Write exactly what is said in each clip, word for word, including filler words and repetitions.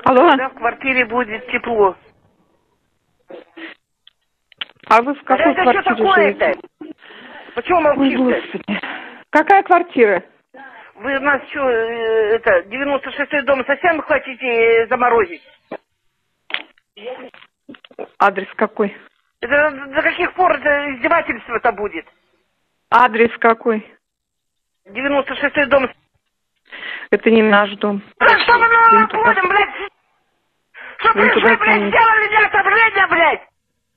Алло. Когда в квартире будет тепло. А вы в какой это квартире что такое-то? живете? Почему Ой, молчишь-то? Господи. Какая квартира? Вы у нас что, э, это, девяносто шестой дом совсем хотите э, заморозить? Адрес какой? Это до каких пор это издевательство-то будет? Адрес какой? девяносто шестой дом. Это не наш дом. Да что мы Вы ну, туда- будем, блядь? Что Вы пришли, туда блядь, звоните. сделали мне отобрение, блядь?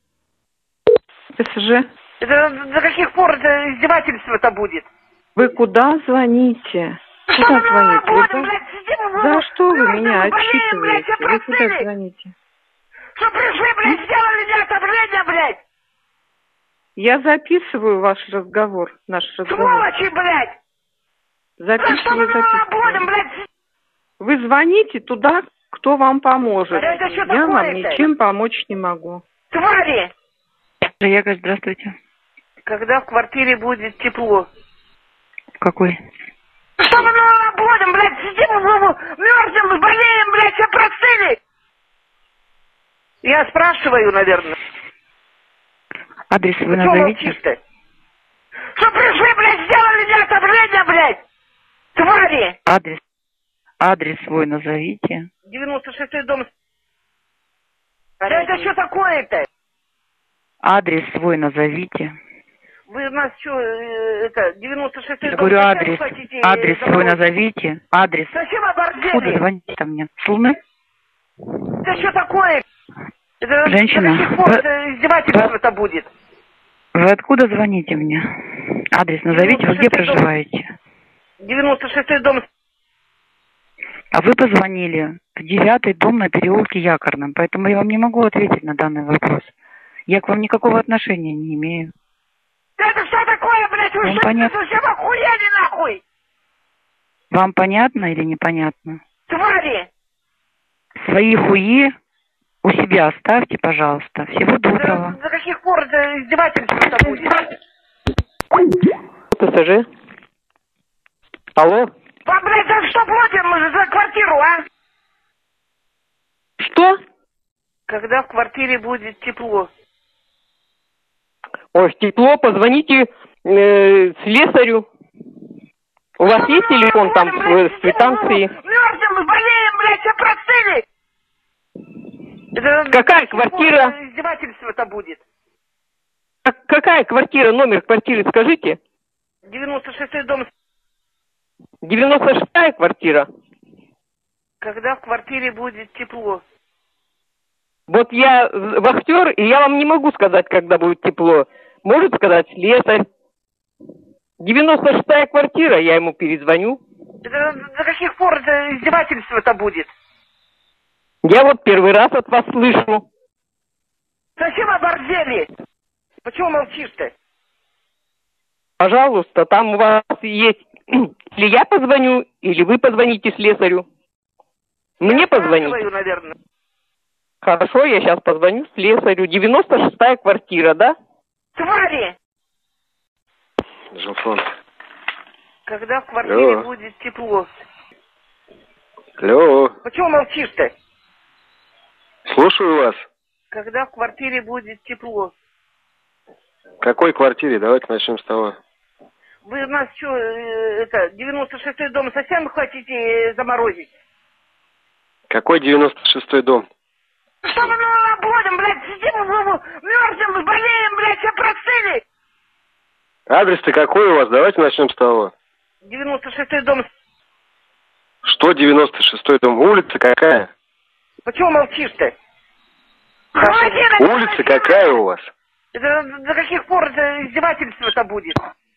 СЖ. Это до каких пор это издевательство-то будет? Вы куда звоните? Что Куда мы ну, звоните? Вы будем, за... блядь, сидим, за ну, что вы мерзнем, меня болеем, блядь, все отчитываете? Вы куда простыли. звоните? Что пришли, блядь, сделали мне отобрение, блядь? Я записываю ваш разговор, наш разговор. Сволочи, блядь! Да что мы Записываю, ну, будем, записываю. блядь? Вы звоните туда, кто вам поможет. А это что Я вам такое-то? ничем помочь не могу. Твари! Я говорю, здравствуйте. Когда в квартире будет тепло? Какой? Что мы ну, будем, блядь, сидим, мерзнем, болеем, блядь, все простыли! Я спрашиваю, наверное. Адрес вы Почему назовите? молчишь-то? Что пришли, блядь, сделали мне отобрение, блядь? Твари! Адрес. Адрес свой назовите. девяносто шестой дом. Да это что такое-то? Адрес свой назовите. Вы у нас что, э, это, девяносто шестой Я дом говорю, совсем адрес. хотите, э, Адрес свой заморозить? назовите. Адрес. Совсем Откуда оборзели? звоните мне? С Луны? Это что такое? Это Женщина, до каких пор вы- это издевательство-то будет? Вы откуда звоните мне? Адрес назовите, вы где девяносто шестой дом. проживаете? девяносто шестой дом. А вы позвонили в девятый дом на переулке Якорном, поэтому я вам не могу ответить на данный вопрос. Я к вам никакого отношения не имею. Это что такое, блядь? Вы Вам что, понятно. совсем охуели, нахуй? Вам понятно или непонятно? Твари! Свои хуи у себя оставьте, пожалуйста. Всего Это доброго. до каких пор это издевательство-то будет? ТСЖ. Алло. Вам, блядь, за что платим мы за квартиру, а? Что? Когда в квартире будет тепло? Ой, тепло, позвоните э, слесарю. У вас есть телефон там э, с квитанцией? Мерзнем, болеем, блядь, все простыли! Это Какая до каких квартира? пор издевательство-то будет? Как- Какая квартира, номер квартиры, скажите? девяносто шестой дом. девяносто шестая квартира. Когда в квартире будет тепло? Вот я з- вахтер, и я вам не могу сказать, когда будет тепло. Может сказать слесарь. девяносто шестая квартира, я ему перезвоню. Это до каких пор это издевательство-то будет? Я вот первый раз от вас слышу. Совсем оборзели? Почему молчишь-то? Пожалуйста, там у вас есть... Или я позвоню, или вы позвоните слесарю. Мне позвоните. Спрашиваю, наверное. Хорошо, я сейчас позвоню слесарю. девяносто шестая квартира, да? Твари! Жилфон. Когда в квартире Алло. будет тепло? Алло, Почему молчишь-то? слушаю вас. Когда в квартире будет тепло? В какой квартире? Давайте начнем с того. Вы у нас что, э, это, девяносто шестой дом совсем хотите э, заморозить? Какой девяносто шестой дом? Что мы ну, будем, блядь, сидим, мерзнем, болеем, блядь, все простыли! Адрес-то какой у вас? Давайте начнем с того. девяносто шестой дом. Что девяносто шестой дом? Улица какая? Почему молчишь-то? Улица какая у вас? Это до каких пор это издевательство-то будет?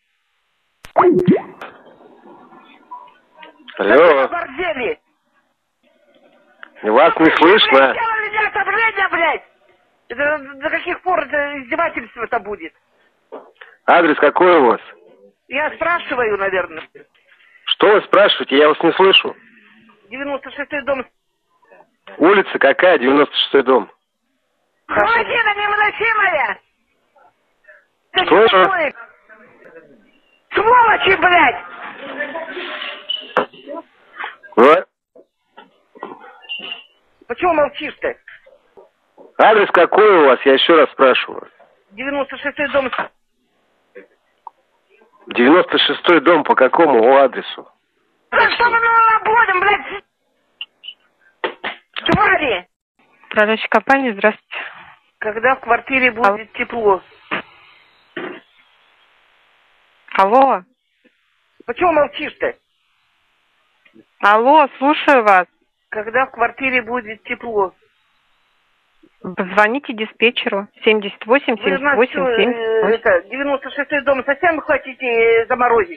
Алло, Оборзели! вас не Блядь, слышно. сделали мне отобрение, блядь! Это до каких пор это издевательство-то будет? Адрес какой у вас? Я спрашиваю, наверное. Что вы спрашиваете? Я вас не слышу. девяносто шестой дом. Улица какая? девяносто шестой дом. Холодина невыносимая! Это Что? что такое? Сволочи, блядь! Вы, Почему молчишь-то? Адрес какой у вас? Я еще раз спрашиваю. девяносто шестой дом. девяносто шестой дом по какому адресу? Да что мы будем, блядь? Твари! Управляющая компания, здравствуйте. Когда в квартире будет Алло. тепло? Алло. Почему молчишь-то? Алло, слушаю вас. Когда в квартире будет тепло? Позвоните диспетчеру. семьдесят восемь, Вы семьдесят нас восемь, что, семьдесят э, восемь. это, девяносто шестой дом совсем хотите э, заморозить?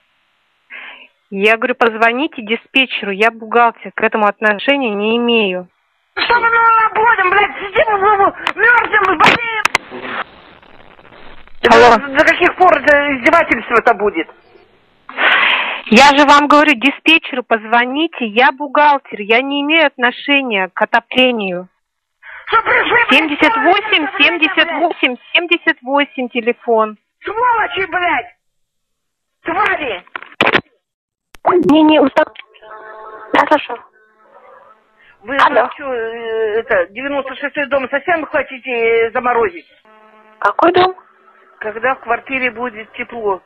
Я говорю, позвоните диспетчеру. Я бухгалтер, к этому отношения не имею. Что мы будем, блядь, сидим, мерзнем, болеем? Алло. До, до каких пор это издевательство-то будет? Я же вам говорю, диспетчеру позвоните. Я бухгалтер, я не имею отношения к отоплению. Что пришли, семьдесят восемь, семьдесят восемь, семьдесят восемь телефон. Сволочи, блядь! Твари! Не-не, устал. Я слышу. Вы Алло. что, э, это, девяносто шестой дом совсем хотите э, заморозить? Какой дом? Когда в квартире будет тепло?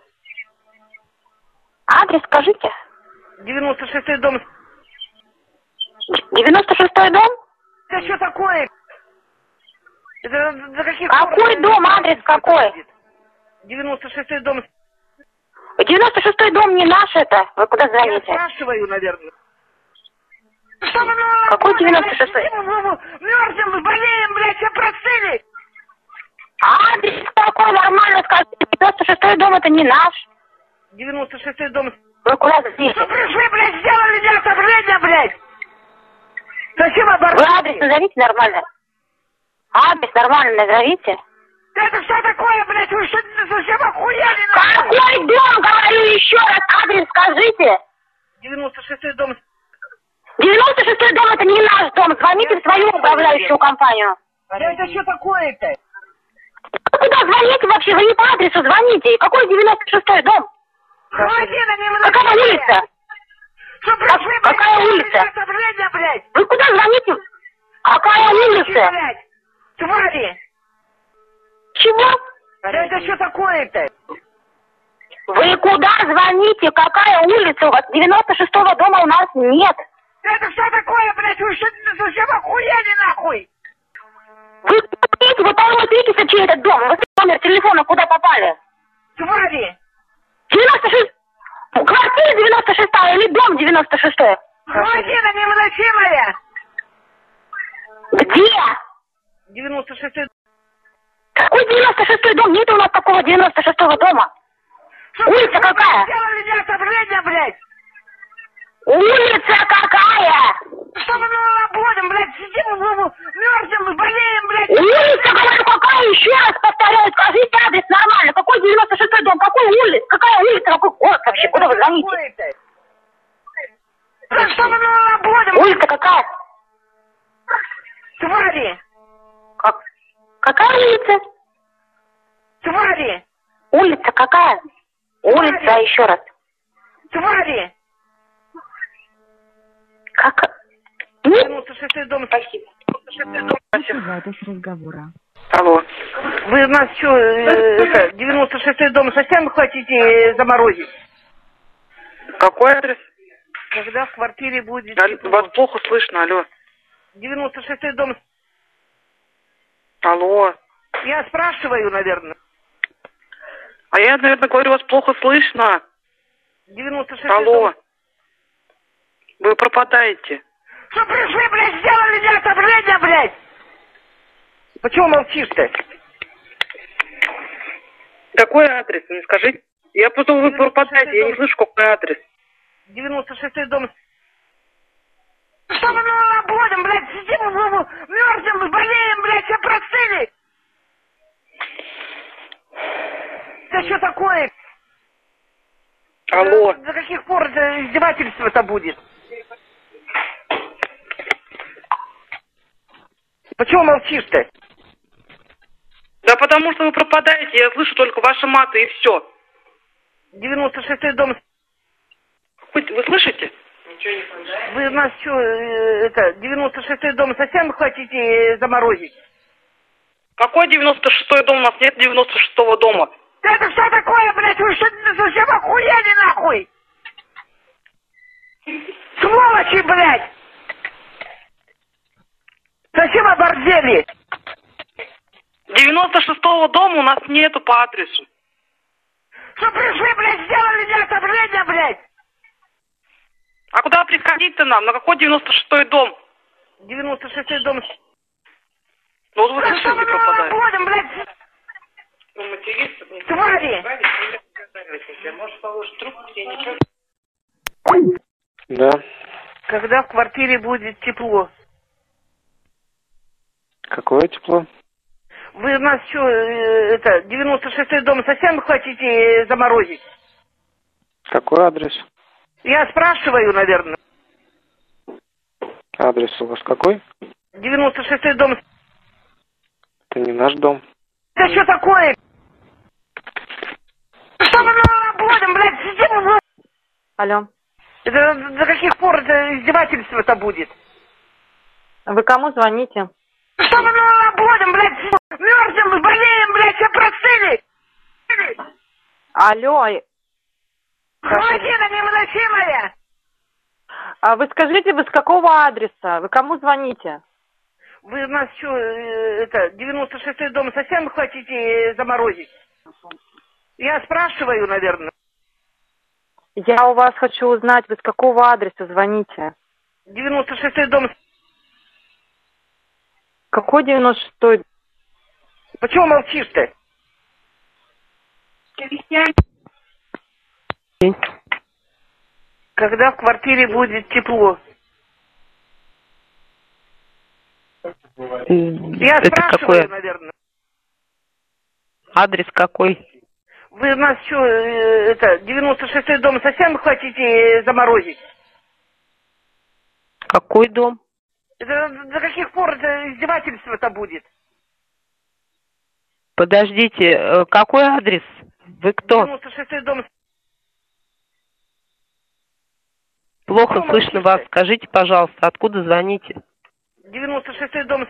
Адрес скажите. девяносто шестой дом. девяносто шестой дом? Это что такое? Это до каких Какой пор, дом? э, Адрес какой? будет? девяносто шестой дом. девяносто шестой дом не наш это. Вы куда Я звоните? спрашиваю, наверное. Что вы, ну, Какой будем, девяносто шестой? блядь, мерзнем, болеем, блядь, все простыли. Адрес какой? Нормально скажите. девяносто шестой дом это не наш. девяносто шестой дом. Вы куда Что звоните? пришли, блядь, сделали мне отопление, блядь? Зачем Вы оборудовать? адрес назовите нормально. Адрес нормально назовите. Это что такое, блядь? Вы что, совсем охуели? нахуй? Какой дом? Говорю еще раз. Адрес скажите. девяносто шестой дом. девяносто шестой дом это не наш дом. Звоните в свою управляющую компанию. Да это что такое-то? Вы куда звоните вообще? Вы не по адресу звоните. Какой девяносто шестой дом? Холодина не Какая улица? Что пришли, блядь, Какая сделали улица? мне отопление, блядь? Вы куда звоните? Какая улица? Блядь, твари! Чего? Да это что такое-то? Вы куда звоните? Какая улица? У вас девяносто шестого дома у нас нет. Это что такое, блядь? Вы что, совсем охуели, нахуй? Вы видите, вы посмотрите, чей этот дом. Вы номер телефона куда попали? Твари! девяносто шесть. Квартира девяносто шестая или дом девяносто шестой? Холодина невыносимая! Где? девяносто шестой. Какой девяносто шестой дом? Нет у нас такого девяносто шестого дома. Улица какая? Сделали мне отопление, блядь! Улица какая? Что мы будем, блядь, сидим, мерзнем, болеем, блядь! Улица, говорю, какая? Еще раз повторяю, скажите адрес нормально. Какой девяносто шестой дом? Какой улица? Какая улица? Какой город вообще? Куда вы звоните? Да что мы будем? Улица какая? Твари! Как? Какая улица? Твари! Улица какая? Улица, еще раз. Твари! Как? Нет? девяносто шестой дом. Спасибо. Запись разговора. Алло. Вы нас что, э, девяносто шестой дом совсем хотите э, заморозить? Какой адрес? Когда в квартире будет Алло, тепло? вас плохо слышно, алло. девяносто шестой дом. Алло. Я спрашиваю, наверное. А я, наверное, говорю, вас плохо слышно. девяносто шестой Алло. дом. Вы пропадаете. Что пришли, блядь, сделали мне отопление, блядь? Почему молчишь-то? Какой адрес? Не скажите. Я просто вы пропадаете, я не слышу, какой адрес. девяносто шестой дом. Что мы будем, блядь, сидим, мерзнем, болеем, блядь, все простыли. Это что такое? Алло. До каких пор это издевательство-то будет? Почему молчишь-то? Да потому что вы пропадаете, я слышу только ваши маты и все. девяносто шестой дом. Вы, вы слышите? Вы у нас что, это, девяносто шестой дом совсем хотите заморозить? Какой девяносто шестой дом? У нас нет девяносто шестого дома. Это что такое, блядь? Вы что, совсем охуели, нахуй? Сволочи, блядь! Совсем оборзели! девяносто шестого дома у нас нету по адресу. Что пришли, блядь, сделали мне отопление, блядь? А куда приходить-то нам? На какой девяносто шестой дом? девяносто шестой дом. Ну вот вы Да что слышите, мы пропадает. будем, блядь? Ну, материться, блин. Твари! Может, положить трубку, тебе ничего. Да. Когда в квартире будет тепло? Какое тепло? Вы у нас что, это, девяносто шестой дом совсем хотите заморозить? Какой адрес? Я спрашиваю, наверное. Адрес у вас какой? девяносто шестой дом. Это не наш дом. Это что такое? Что мы будем, блядь, сидим в... Алло. Это до каких пор это издевательство-то будет? Вы кому звоните? Что мы будем, блядь, мерзнем, болеем, блядь, все простыли? Алло. Холодина невыносимая. А вы скажите, вы с какого адреса? Вы кому звоните? Вы у нас что, это, девяносто шестой дом совсем хотите заморозить? Я спрашиваю, наверное. Я у вас хочу узнать, вы с какого адреса звоните? девяносто шестой дом. Какой девяносто шестой? Почему молчишь-то? Когда в квартире будет тепло? Я Это спрашиваю, какой? наверное. Адрес какой? Вы у нас что, это, девяносто шестой дом совсем хотите заморозить? Какой дом? Это до каких пор это издевательство-то будет? Подождите, э, какой адрес? Вы кто? девяносто шестой дом. Плохо Кто слышно молчит-то? вас. Скажите, пожалуйста, откуда звоните? девяносто шестой дом.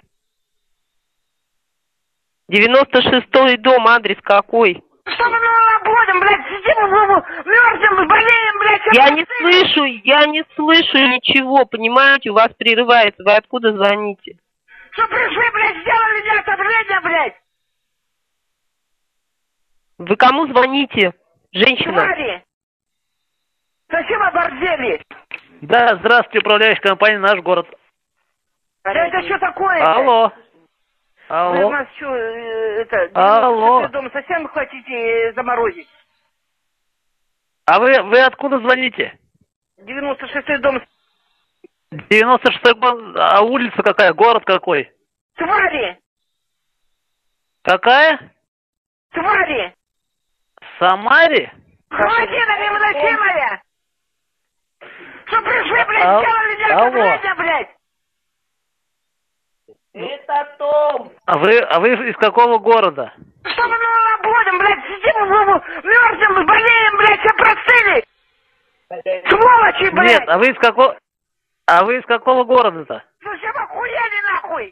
девяносто шестой дом, адрес какой? Что мы будем, блядь, сидим, мерзнем, болеем, блядь, все Я не простыли. слышу, я не слышу ничего, понимаете, у вас прерывается. Вы откуда звоните? Что пришли, блядь, сделали мне отопление, блядь? Вы кому звоните, женщина? Твари! Совсем оборзели! Да, здравствуйте, управляющая компания «Наш город». Да это что такое? Алло. Вы у Алло. нас что, это, Алло. девяносто шестой дом совсем хотите заморозить? А вы, вы откуда звоните? девяносто шестой дом. девяносто шестой год. А улица какая? Город какой? Твари! Какая? Твари! В Самаре? Холодина невыносимая! Что пришли, блядь, А- сделали мне алло. отопление, блядь? Это Том. А вы, а вы из какого города? Что мы будем, блядь, сидим, мерзнем, болеем, блядь, все простыли! Сволочи, блядь! Нет, а вы из какого... А вы из какого города-то? Совсем охуели, нахуй!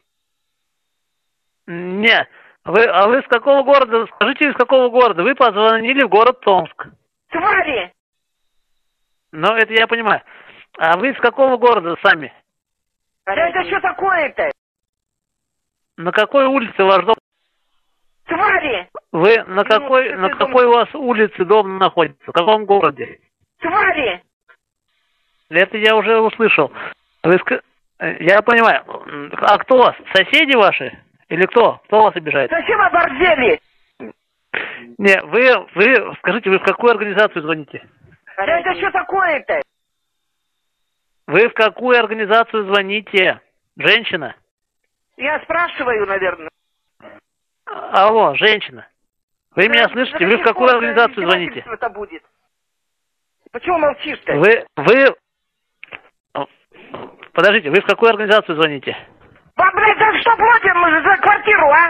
Нет. Вы, а вы из какого города? Скажите, из какого города? Вы позвонили в город Томск. Твари! Ну, это я понимаю. А вы из какого города сами? Да это что такое-то? На какой улице ваш дом? Твари! Вы на какой, на какой у вас улице дом находится? В каком городе? Твари! Это я уже услышал. Вы ск- Я понимаю. А кто у вас? Соседи ваши? Или кто? Кто вас обижает? Совсем оборзели! Не, вы, вы, скажите, вы в какую организацию звоните? Да это что такое-то? Вы в какую организацию звоните? Женщина? Я спрашиваю, наверное. Алло, женщина. Вы меня слышите? Вы в какую организацию звоните? Это будет. Почему молчишь-то? Вы, вы... Подождите, вы в какую организацию звоните? А, блядь, за что платим за квартиру, а?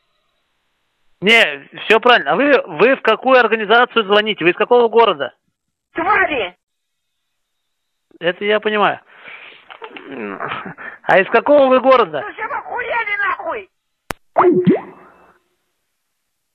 Не, все правильно. А вы, вы в какую организацию звоните? Вы из какого города? Твари! Это я понимаю. А из какого вы города?